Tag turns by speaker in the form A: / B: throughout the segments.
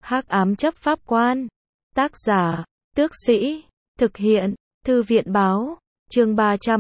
A: Hắc ám chấp pháp quan. Tác giả, Tước Sĩ. Thực hiện, Thư viện báo. Chương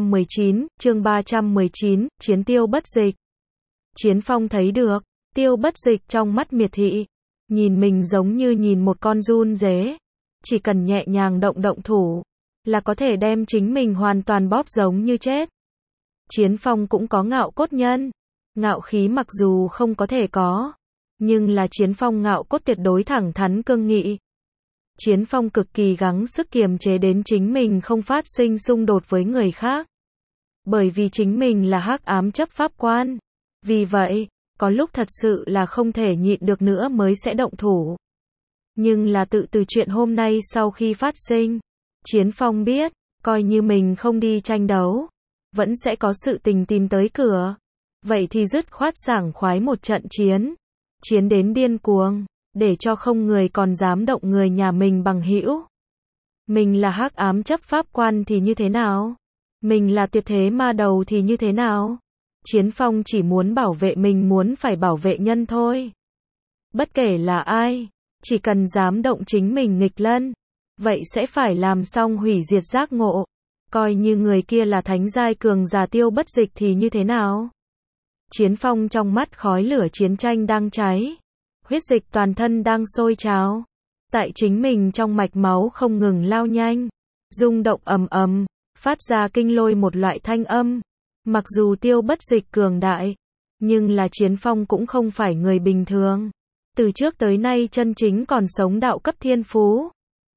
A: 319, Chiến Tiêu Bất Dịch. Chiến Phong thấy được, Tiêu Bất Dịch trong mắt miệt thị. Nhìn mình giống như nhìn một con giun dế. Chỉ cần nhẹ nhàng động động thủ, là có thể đem chính mình hoàn toàn bóp giống như chết. Chiến Phong cũng có ngạo cốt nhân. Ngạo khí mặc dù không có thể có, nhưng là Chiến Phong ngạo cốt tuyệt đối thẳng thắn cương nghị. Chiến Phong cực kỳ gắng sức kiềm chế đến chính mình không phát sinh xung đột với người khác. Bởi vì chính mình là hắc ám chấp pháp quan. Vì vậy, có lúc thật sự là không thể nhịn được nữa mới sẽ động thủ. Nhưng là từ chuyện hôm nay sau khi phát sinh, Chiến Phong biết, coi như mình không đi tranh đấu, vẫn sẽ có sự tình tìm tới cửa. Vậy thì dứt khoát sảng khoái một trận chiến. Chiến đến điên cuồng, để cho không người còn dám động người nhà mình bằng hữu. Mình là hắc ám chấp pháp quan thì như thế nào? Mình là tuyệt thế ma đầu thì như thế nào? Chiến Phong chỉ muốn bảo vệ mình, muốn phải bảo vệ nhân thôi. Bất kể là ai, chỉ cần dám động chính mình nghịch lân, vậy sẽ phải làm xong hủy diệt giác ngộ. Coi như người kia là thánh giai cường giả Tiêu Bất Dịch thì như thế nào? Chiến Phong trong mắt khói lửa chiến tranh đang cháy. Huyết dịch toàn thân đang sôi trào. Tại chính mình trong mạch máu không ngừng lao nhanh. Rung động ầm ầm, phát ra kinh lôi một loại thanh âm. Mặc dù Tiêu Bất Dịch cường đại, nhưng là Chiến Phong cũng không phải người bình thường. Từ trước tới nay chân chính còn sống đạo cấp thiên phú.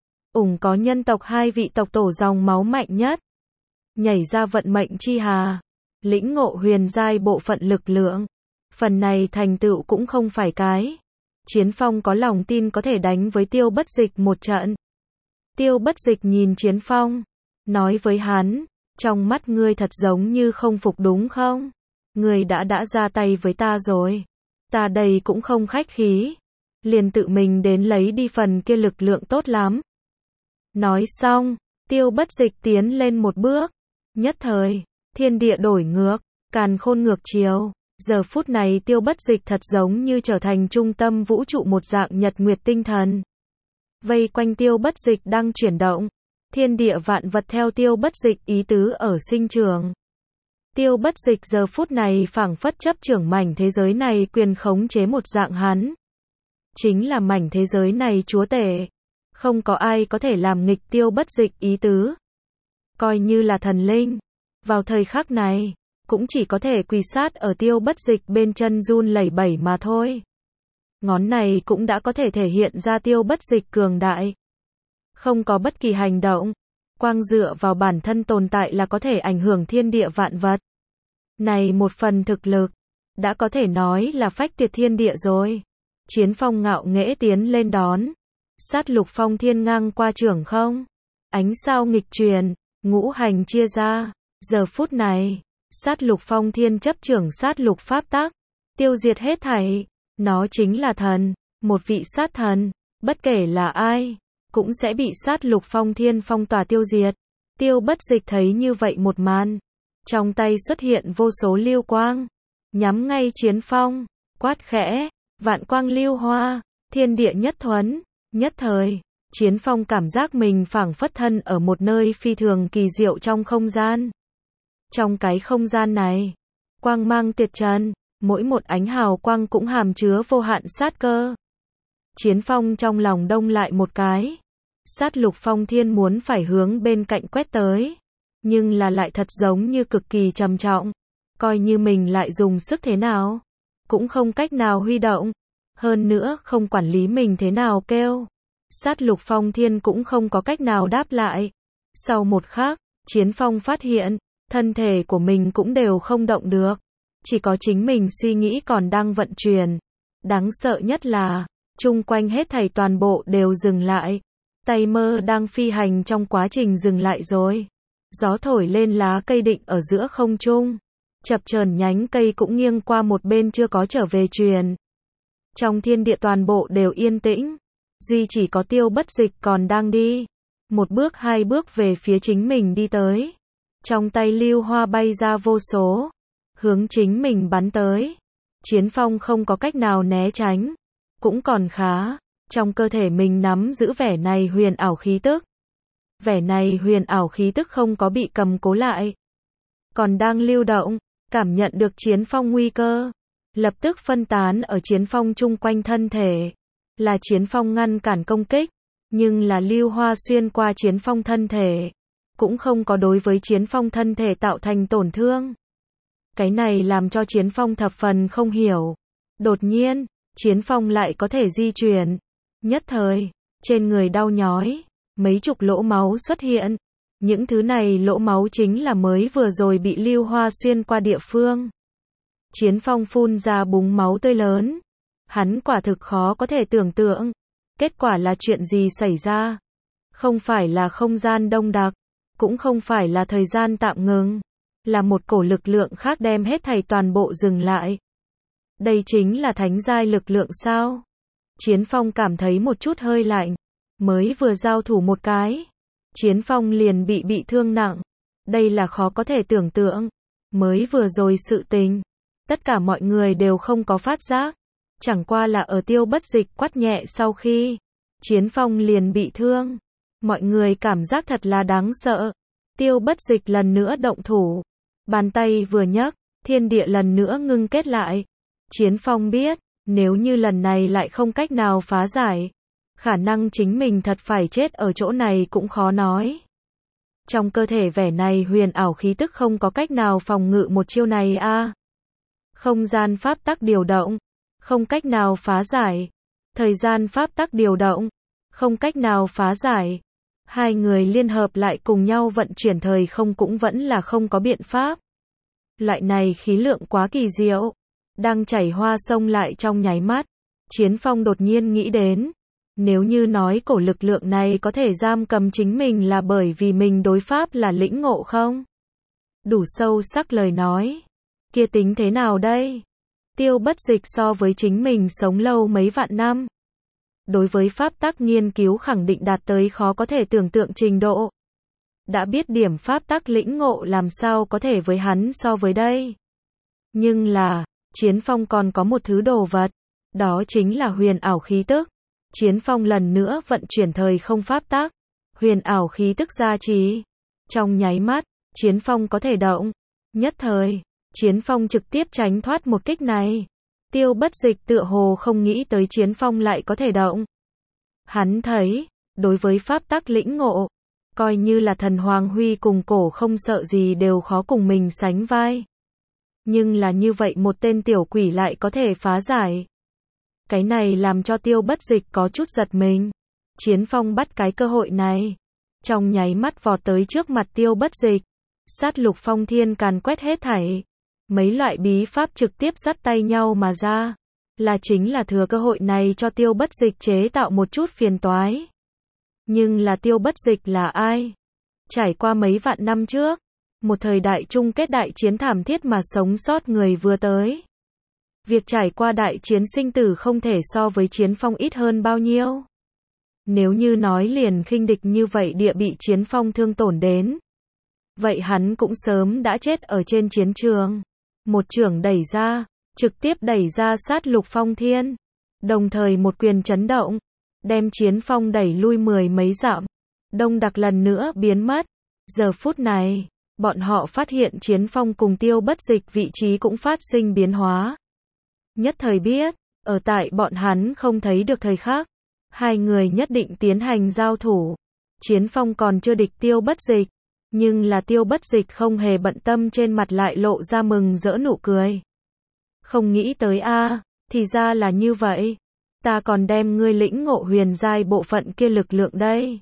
A: Có nhân tộc hai vị tộc tổ dòng máu mạnh nhất. Nhảy ra vận mệnh chi hà. Lĩnh ngộ huyền giai bộ phận lực lượng. Phần này thành tựu cũng không phải cái. Chiến Phong có lòng tin có thể đánh với Tiêu Bất Dịch một trận. Tiêu Bất Dịch nhìn Chiến Phong, nói với hắn, trong mắt ngươi thật giống như không phục đúng không? Ngươi đã ra tay với ta rồi. Ta đây cũng không khách khí. Liền tự mình đến lấy đi phần kia lực lượng tốt lắm. Nói xong, Tiêu Bất Dịch tiến lên một bước. Nhất thời, thiên địa đổi ngược, càn khôn ngược chiều. Giờ phút này Tiêu Bất Dịch thật giống như trở thành trung tâm vũ trụ một dạng nhật nguyệt tinh thần. Vây quanh Tiêu Bất Dịch đang chuyển động. Thiên địa vạn vật theo Tiêu Bất Dịch ý tứ ở sinh trưởng. Tiêu Bất Dịch giờ phút này phảng phất chấp trưởng mảnh thế giới này quyền khống chế một dạng hắn. Chính là mảnh thế giới này chúa tể. Không có ai có thể làm nghịch Tiêu Bất Dịch ý tứ. Coi như là thần linh. Vào thời khắc này, cũng chỉ có thể quỳ sát ở Tiêu Bất Dịch bên chân run lẩy bẩy mà thôi. Ngón này cũng đã có thể thể hiện ra Tiêu Bất Dịch cường đại. Không có bất kỳ hành động, quang dựa vào bản thân tồn tại là có thể ảnh hưởng thiên địa vạn vật. Này một phần thực lực, đã có thể nói là phách tuyệt thiên địa rồi. Chiến Phong ngạo nghễ tiến lên đón. Sát lục phong thiên ngang qua trưởng không. Ánh sao nghịch truyền, ngũ hành chia ra. Giờ phút này, sát lục phong thiên chấp trưởng sát lục pháp tắc, tiêu diệt hết thảy. Nó chính là thần, một vị sát thần, bất kể là ai, cũng sẽ bị sát lục phong thiên phong tỏa tiêu diệt. Tiêu Bất Dịch thấy như vậy một màn, trong tay xuất hiện vô số lưu quang, nhắm ngay Chiến Phong, quát khẽ, vạn quang lưu hoa, thiên địa nhất thuấn. Nhất thời, Chiến Phong cảm giác mình phảng phất thân ở một nơi phi thường kỳ diệu trong không gian. Trong cái không gian này, quang mang tuyệt trần, mỗi một ánh hào quang cũng hàm chứa vô hạn sát cơ. Chiến Phong trong lòng đông lại một cái. Sát lục phong thiên muốn phải hướng bên cạnh quét tới, nhưng là lại thật giống như cực kỳ trầm trọng. Coi như mình lại dùng sức thế nào, cũng không cách nào huy động. Hơn nữa không quản lý mình thế nào kêu, sát lục phong thiên cũng không có cách nào đáp lại. Sau một khắc, Chiến Phong phát hiện, thân thể của mình cũng đều không động được. Chỉ có chính mình suy nghĩ còn đang vận chuyển. Đáng sợ nhất là, chung quanh hết thảy toàn bộ đều dừng lại. Tay mơ đang phi hành trong quá trình dừng lại rồi. Gió thổi lên lá cây định ở giữa không trung. Chập chờn nhánh cây cũng nghiêng qua một bên chưa có trở về truyền. Trong thiên địa toàn bộ đều yên tĩnh. Duy chỉ có Tiêu Bất Dịch còn đang đi. Một bước hai bước về phía chính mình đi tới. Trong tay lưu hoa bay ra vô số. Hướng chính mình bắn tới. Chiến Phong không có cách nào né tránh. Cũng còn khá. Trong cơ thể mình nắm giữ vẻ này huyền ảo khí tức. Vẻ này huyền ảo khí tức không có bị cầm cố lại, còn đang lưu động, cảm nhận được chiến phong nguy cơ, lập tức phân tán ở chiến phong chung quanh thân thể. Là chiến phong ngăn cản công kích, nhưng là lưu hoa xuyên qua chiến phong thân thể, cũng không có đối với chiến phong thân thể tạo thành tổn thương. Cái này làm cho chiến phong thập phần không hiểu. Đột nhiên, chiến phong lại có thể di chuyển. Nhất thời, trên người đau nhói, mấy chục lỗ máu xuất hiện. Những thứ này lỗ máu chính là mới vừa rồi bị lưu hoa xuyên qua địa phương. Chiến phong phun ra búng máu tươi lớn. Hắn quả thực khó có thể tưởng tượng. Kết quả là chuyện gì xảy ra? Không phải là không gian đông đặc, cũng không phải là thời gian tạm ngừng. Là một cổ lực lượng khác đem hết thảy toàn bộ dừng lại. Đây chính là thánh giai lực lượng sao? Chiến phong cảm thấy một chút hơi lạnh. Mới vừa giao thủ một cái, chiến phong liền bị thương nặng. Đây là khó có thể tưởng tượng. Mới vừa rồi sự tình, tất cả mọi người đều không có phát giác. Chẳng qua là ở Tiêu Bất Dịch quát nhẹ sau khi chiến phong liền bị thương. Mọi người cảm giác thật là đáng sợ. Tiêu Bất Dịch lần nữa động thủ. Bàn tay vừa nhấc, thiên địa lần nữa ngưng kết lại. Chiến phong biết, nếu như lần này lại không cách nào phá giải, khả năng chính mình thật phải chết ở chỗ này cũng khó nói. Trong cơ thể vẻ này huyền ảo khí tức không có cách nào phòng ngự một chiêu này a. Không gian pháp tắc điều động, không cách nào phá giải. Thời gian pháp tắc điều động, không cách nào phá giải. Hai người liên hợp lại cùng nhau vận chuyển thời không cũng vẫn là không có biện pháp. Loại này khí lượng quá kỳ diệu. Đang chảy hoa sông lại trong nháy mắt. Chiến phong đột nhiên nghĩ đến. Nếu như nói cổ lực lượng này có thể giam cầm chính mình là bởi vì mình đối pháp là lĩnh ngộ không? Đủ sâu sắc lời nói. Kia tính thế nào đây? Tiêu Bất Dịch so với chính mình sống lâu mấy vạn năm. Đối với pháp tắc nghiên cứu khẳng định đạt tới khó có thể tưởng tượng trình độ. Đã biết điểm pháp tắc lĩnh ngộ làm sao có thể với hắn so với đây. Nhưng là, chiến phong còn có một thứ đồ vật. Đó chính là huyền ảo khí tức. Chiến phong lần nữa vận chuyển thời không pháp tắc. Huyền ảo khí tức gia trì. Trong nháy mắt, chiến phong có thể động. Nhất thời, chiến phong trực tiếp tránh thoát một kích này. Tiêu Bất Dịch tựa hồ không nghĩ tới chiến phong lại có thể động. Hắn thấy, đối với pháp tắc lĩnh ngộ, coi như là thần Hoàng Huy cùng cổ không sợ gì đều khó cùng mình sánh vai. Nhưng là như vậy một tên tiểu quỷ lại có thể phá giải. Cái này làm cho Tiêu Bất Dịch có chút giật mình. Chiến phong bắt cái cơ hội này. Trong nháy mắt vọt tới trước mặt Tiêu Bất Dịch. Sát lục phong thiên càn quét hết thảy. Mấy loại bí pháp trực tiếp dắt tay nhau mà ra. Là chính là thừa cơ hội này cho Tiêu Bất Dịch chế tạo một chút phiền toái. Nhưng là Tiêu Bất Dịch là ai? Trải qua mấy vạn năm trước, một thời đại chung kết đại chiến thảm thiết mà sống sót người vừa tới. Việc trải qua đại chiến sinh tử không thể so với chiến phong ít hơn bao nhiêu. Nếu như nói liền khinh địch như vậy địa bị chiến phong thương tổn đến. Vậy hắn cũng sớm đã chết ở trên chiến trường. Một chưởng đẩy ra, trực tiếp đẩy ra sát lục phong thiên. Đồng thời một quyền chấn động, đem chiến phong đẩy lui mười mấy dặm. Đông đặc lần nữa biến mất. Giờ phút này, bọn họ phát hiện chiến phong cùng Tiêu Bất Dịch vị trí cũng phát sinh biến hóa. Nhất thời biết, ở tại bọn hắn không thấy được thời khắc. Hai người nhất định tiến hành giao thủ. Chiến phong còn chưa địch Tiêu Bất Dịch. Nhưng là Tiêu Bất Dịch không hề bận tâm trên mặt lại lộ ra mừng rỡ nụ cười. Không nghĩ tới a, thì ra là như vậy. Ta còn đem ngươi lĩnh ngộ huyền giai bộ phận kia lực lượng đây.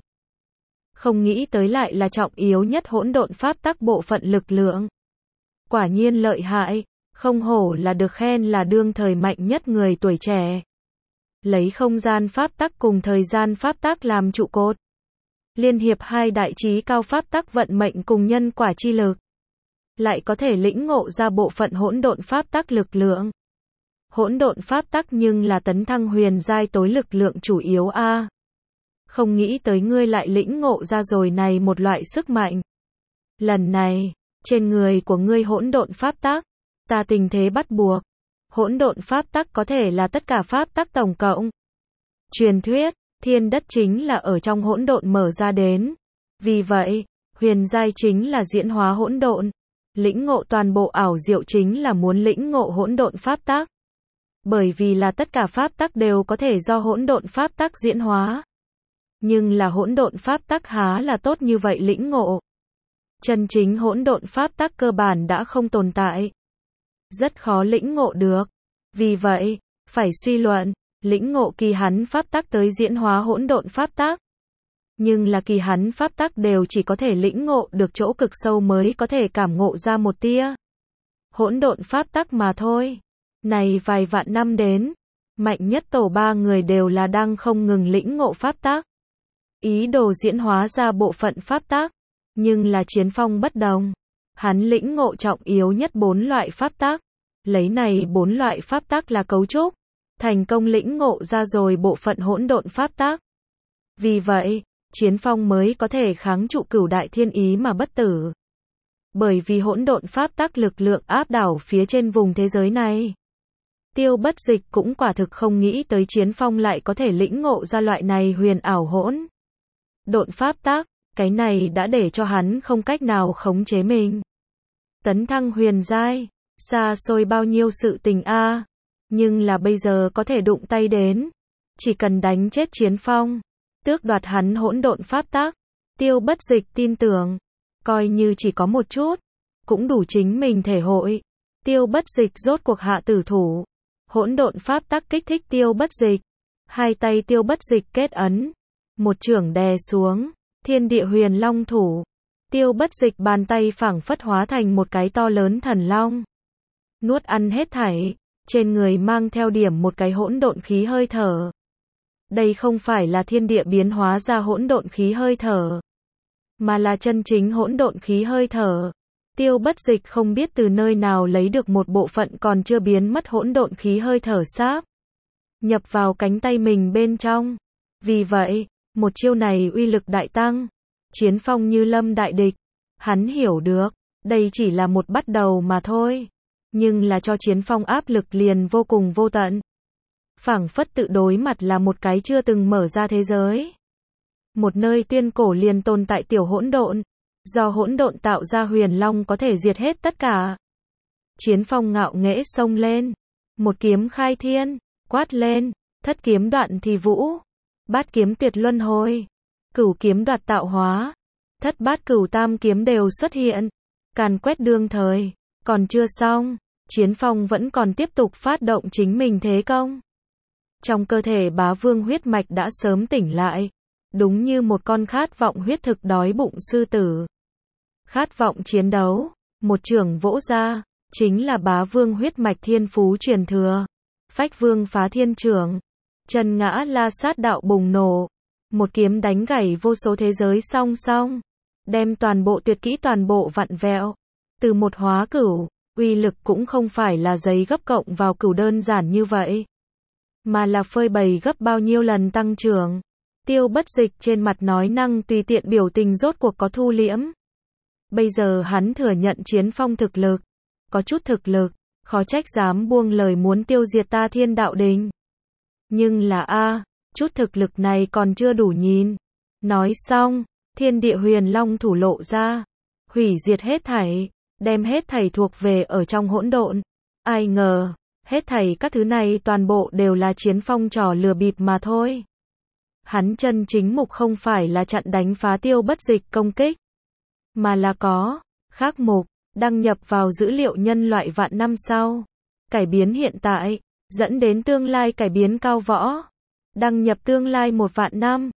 A: Không nghĩ tới lại là trọng yếu nhất hỗn độn pháp tắc bộ phận lực lượng. Quả nhiên lợi hại, không hổ là được khen là đương thời mạnh nhất người tuổi trẻ. Lấy không gian pháp tắc cùng thời gian pháp tắc làm trụ cột. Liên hiệp hai đại trí cao pháp tắc vận mệnh cùng nhân quả chi lực. Lại có thể lĩnh ngộ ra bộ phận hỗn độn pháp tắc lực lượng. Hỗn độn pháp tắc nhưng là tấn thăng huyền giai tối lực lượng chủ yếu a. Không nghĩ tới ngươi lại lĩnh ngộ ra rồi này một loại sức mạnh. Lần này, trên người của ngươi hỗn độn pháp tắc, ta tình thế bắt buộc. Hỗn độn pháp tắc có thể là tất cả pháp tắc tổng cộng. Truyền thuyết, thiên đất chính là ở trong hỗn độn mở ra đến. Vì vậy, huyền giai chính là diễn hóa hỗn độn. Lĩnh ngộ toàn bộ ảo diệu chính là muốn lĩnh ngộ hỗn độn pháp tắc. Bởi vì là tất cả pháp tắc đều có thể do hỗn độn pháp tắc diễn hóa. Nhưng là hỗn độn pháp tắc há là tốt như vậy lĩnh ngộ. Chân chính hỗn độn pháp tắc cơ bản đã không tồn tại. Rất khó lĩnh ngộ được. Vì vậy, phải suy luận, lĩnh ngộ kỳ hắn pháp tắc tới diễn hóa hỗn độn pháp tắc. Nhưng là kỳ hắn pháp tắc đều chỉ có thể lĩnh ngộ được chỗ cực sâu mới có thể cảm ngộ ra một tia hỗn độn pháp tắc mà thôi. Này vài vạn năm đến, Mạnh Nhất Tổ ba người đều là đang không ngừng lĩnh ngộ pháp tắc. Ý đồ diễn hóa ra bộ phận pháp tắc. Nhưng là Chiến Phong bất đồng. Hắn lĩnh ngộ trọng yếu nhất 4 loại pháp tắc. Lấy này 4 loại pháp tắc là cấu trúc. Thành công lĩnh ngộ ra rồi bộ phận hỗn độn pháp tắc. Vì vậy, Chiến Phong mới có thể kháng trụ Cửu Đại Thiên Ý mà bất tử. Bởi vì hỗn độn pháp tắc lực lượng áp đảo phía trên vùng thế giới này. Tiêu Bất Dịch cũng quả thực không nghĩ tới Chiến Phong lại có thể lĩnh ngộ ra loại này huyền ảo hỗn độn pháp tắc, cái này đã để cho hắn không cách nào khống chế mình. Tấn thăng huyền giai, xa xôi bao nhiêu sự tình a, nhưng là bây giờ có thể đụng tay đến, chỉ cần đánh chết Chiến Phong, tước đoạt hắn hỗn độn pháp tắc. Tiêu Bất Dịch tin tưởng, coi như chỉ có một chút, cũng đủ chính mình thể hội. Tiêu Bất Dịch rốt cuộc hạ tử thủ, hỗn độn pháp tắc kích thích Tiêu Bất Dịch, hai tay Tiêu Bất Dịch kết ấn, một chưởng đè xuống, thiên địa huyền long thủ. Tiêu Bất Dịch bàn tay phảng phất hóa thành một cái to lớn thần long, nuốt ăn hết thảy, trên người mang theo điểm một cái hỗn độn khí hơi thở. Đây không phải là thiên địa biến hóa ra hỗn độn khí hơi thở, mà là chân chính hỗn độn khí hơi thở. Tiêu Bất Dịch không biết từ nơi nào lấy được một bộ phận còn chưa biến mất hỗn độn khí hơi thở sáp, nhập vào cánh tay mình bên trong. Vì vậy, một chiêu này uy lực đại tăng. Chiến Phong như lâm đại địch. Hắn hiểu được, đây chỉ là một bắt đầu mà thôi. Nhưng là cho Chiến Phong áp lực liền vô cùng vô tận. Phảng phất tự đối mặt là một cái chưa từng mở ra thế giới. Một nơi tuyên cổ liền tồn tại tiểu hỗn độn. Do hỗn độn tạo ra huyền long có thể diệt hết tất cả. Chiến Phong ngạo nghễ xông lên. Một kiếm khai thiên, quát lên, thất kiếm đoạn thì vũ. Bát kiếm tuyệt luân hồi. Cửu kiếm đoạt tạo hóa. Thất bát cửu tam kiếm đều xuất hiện. Càn quét đương thời. Còn chưa xong, Chiến Phong vẫn còn tiếp tục phát động chính mình thế công. Trong cơ thể Bá Vương huyết mạch đã sớm tỉnh lại. Đúng như một con khát vọng huyết thực đói bụng sư tử. Khát vọng chiến đấu, một chưởng vỗ ra, chính là Bá Vương huyết mạch thiên phú truyền thừa. Phách Vương phá thiên chưởng, Chân Ngã La Sát đạo bùng nổ, một kiếm đánh gãy vô số thế giới song song, đem toàn bộ tuyệt kỹ toàn bộ vặn vẹo, từ một hóa cửu, uy lực cũng không phải là giấy gấp cộng vào cửu đơn giản như vậy, mà là phơi bày gấp bao nhiêu lần tăng trưởng. Tiêu Bất Dịch trên mặt nói năng tùy tiện biểu tình rốt cuộc có thu liễm. Bây giờ hắn thừa nhận Chiến Phong thực lực, có chút thực lực, khó trách dám buông lời muốn tiêu diệt ta Thiên Đạo Đình. Nhưng là chút thực lực này còn chưa đủ nhìn. Nói xong, thiên địa huyền long thủ lộ ra, hủy diệt hết thảy, đem hết thảy thuộc về ở trong hỗn độn. Ai ngờ, hết thảy các thứ này toàn bộ đều là Chiến Phong trò lừa bịp mà thôi. Hắn chân chính mục không phải là chặn đánh phá Tiêu Bất Dịch công kích, mà là có khác mục, đăng nhập vào dữ liệu nhân loại vạn năm sau, cải biến hiện tại, dẫn đến tương lai cải biến cao võ, đăng nhập tương lai 1 vạn năm,